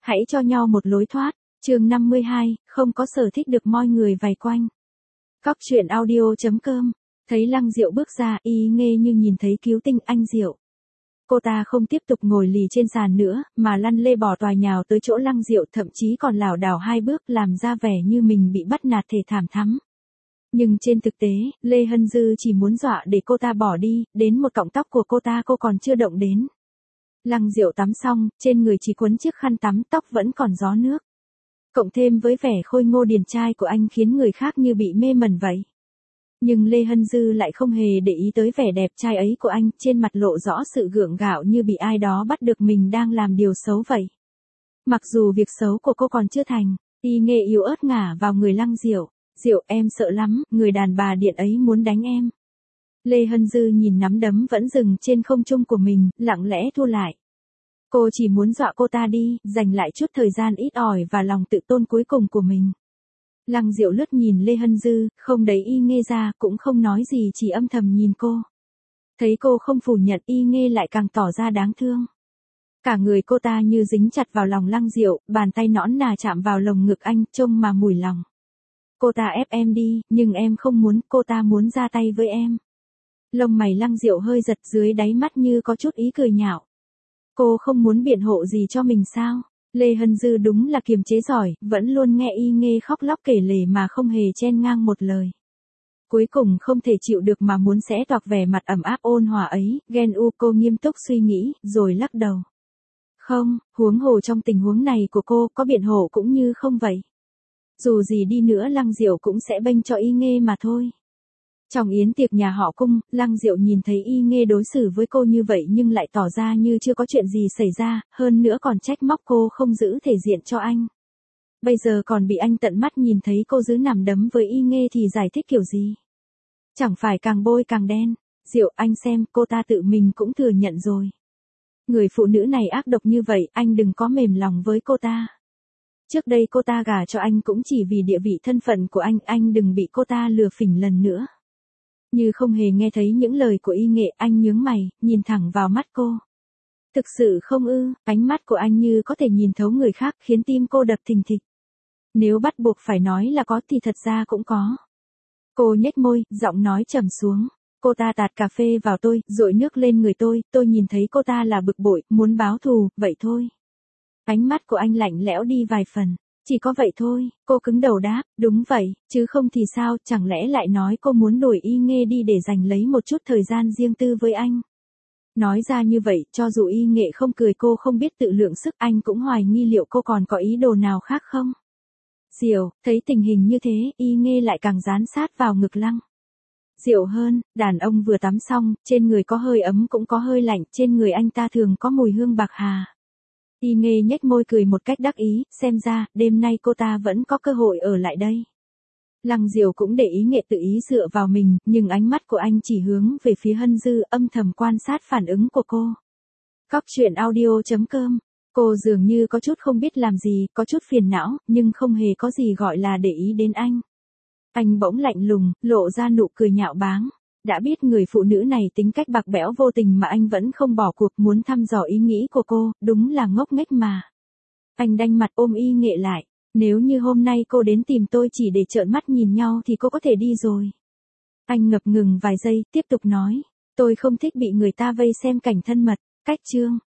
hãy cho nhau một lối thoát. Chương 52, không có sở thích được moi người vây quanh. Cóc truyện audio.com. Thấy Lăng Diệu bước ra, Y Nghê như nhìn thấy cứu tinh anh Diệu. Cô ta không tiếp tục ngồi lì trên sàn nữa, mà lăn lê bò tòa nhào tới chỗ Lăng Diệu, thậm chí còn lảo đảo 2 bước làm ra vẻ như mình bị bắt nạt thể thảm thắm. Nhưng trên thực tế, Lê Hân Dư chỉ muốn dọa để cô ta bỏ đi, đến một cọng tóc của cô ta cô còn chưa động đến. Lăng Diệu tắm xong, trên người chỉ quấn chiếc khăn tắm, tóc vẫn còn gió nước. Cộng thêm với vẻ khôi ngô điển trai của anh khiến người khác như bị mê mẩn vậy. Nhưng Lê Hân Dư lại không hề để ý tới vẻ đẹp trai ấy của anh, trên mặt lộ rõ sự gượng gạo như bị ai đó bắt được mình đang làm điều xấu vậy. Mặc dù việc xấu của cô còn chưa thành, Y Nghê yếu ớt ngả vào người Lăng Diệu. Diệu, em sợ lắm, người đàn bà điện ấy muốn đánh em. Lê Hân Dư nhìn nắm đấm vẫn dừng trên không trung của mình, lặng lẽ thu lại. Cô chỉ muốn dọa cô ta đi, giành lại chút thời gian ít ỏi và lòng tự tôn cuối cùng của mình. Lăng Diệu lướt nhìn Lê Hân Dư, không đẩy Y Nghê ra, cũng không nói gì, chỉ âm thầm nhìn cô. Thấy cô không phủ nhận, Y Nghê lại càng tỏ ra đáng thương. Cả người cô ta như dính chặt vào lòng Lăng Diệu, bàn tay nõn nà chạm vào lồng ngực anh, trông mà mùi lòng. Cô ta ép em đi, nhưng em không muốn, cô ta muốn ra tay với em. Lông mày Lăng Diệu hơi giật, dưới đáy mắt như có chút ý cười nhạo. Cô không muốn biện hộ gì cho mình sao? Lê Hân Dư đúng là kiềm chế giỏi, vẫn luôn nghe Y Nghê khóc lóc kể lể mà không hề chen ngang một lời. Cuối cùng không thể chịu được mà muốn xé toạc vẻ mặt ẩm áp ôn hòa ấy, ghen u. Cô nghiêm túc suy nghĩ, rồi lắc đầu. Không, huống hồ trong tình huống này của cô, có biện hộ cũng như không vậy. Dù gì đi nữa Lăng Diệu cũng sẽ bênh cho Y Nghê mà thôi. Trong yến tiệc nhà họ Cung, Lăng Diệu nhìn thấy Y Nghê đối xử với cô như vậy nhưng lại tỏ ra như chưa có chuyện gì xảy ra, hơn nữa còn trách móc cô không giữ thể diện cho anh. Bây giờ còn bị anh tận mắt nhìn thấy cô giữ nằm đấm với Y Nghê thì giải thích kiểu gì? Chẳng phải càng bôi càng đen. Diệu, anh xem, cô ta tự mình cũng thừa nhận rồi. Người phụ nữ này ác độc như vậy, anh đừng có mềm lòng với cô ta. Trước đây cô ta gả cho anh cũng chỉ vì địa vị thân phận của anh đừng bị cô ta lừa phỉnh lần nữa. Như không hề nghe thấy những lời của Y Nghê, anh nhướng mày, nhìn thẳng vào mắt cô. Thực sự không ư? Ánh mắt của anh như có thể nhìn thấu người khác, khiến tim cô đập thình thịch. Nếu bắt buộc phải nói là có thì thật ra cũng có. Cô nhếch môi, giọng nói trầm xuống. Cô ta tạt cà phê vào tôi, dội nước lên người tôi nhìn thấy cô ta là bực bội, muốn báo thù, vậy thôi. Ánh mắt của anh lạnh lẽo đi vài phần. Chỉ có vậy thôi, cô cứng đầu đáp, đúng vậy, chứ không thì sao, chẳng lẽ lại nói cô muốn đuổi Y Nghê đi để giành lấy một chút thời gian riêng tư với anh. Nói ra như vậy, cho dù Y Nghê không cười, cô không biết tự lượng sức, anh cũng hoài nghi liệu cô còn có ý đồ nào khác không. Diệu, thấy tình hình như thế, Y Nghê lại càng dán sát vào ngực Lăng Diệu hơn. Đàn ông vừa tắm xong, trên người có hơi ấm cũng có hơi lạnh, trên người anh ta thường có mùi hương bạc hà. Y Nghê nhếch môi cười một cách đắc ý, xem ra, đêm nay cô ta vẫn có cơ hội ở lại đây. Lăng Diệu cũng để ý Nghê tự ý dựa vào mình, nhưng ánh mắt của anh chỉ hướng về phía Hân Dư, âm thầm quan sát phản ứng của cô. Cóc truyện audio.com. Cô dường như có chút không biết làm gì, có chút phiền não, nhưng không hề có gì gọi là để ý đến anh. Anh bỗng lạnh lùng, lộ ra nụ cười nhạo báng. Đã biết người phụ nữ này tính cách bạc bẽo vô tình mà anh vẫn không bỏ cuộc, muốn thăm dò ý nghĩ của cô, đúng là ngốc nghếch mà. Anh đanh mặt ôm Y Nghê lại. Nếu như hôm nay cô đến tìm tôi chỉ để trợn mắt nhìn nhau thì cô có thể đi rồi. Anh ngập ngừng vài giây, tiếp tục nói. Tôi không thích bị người ta vây xem cảnh thân mật. Cách chương.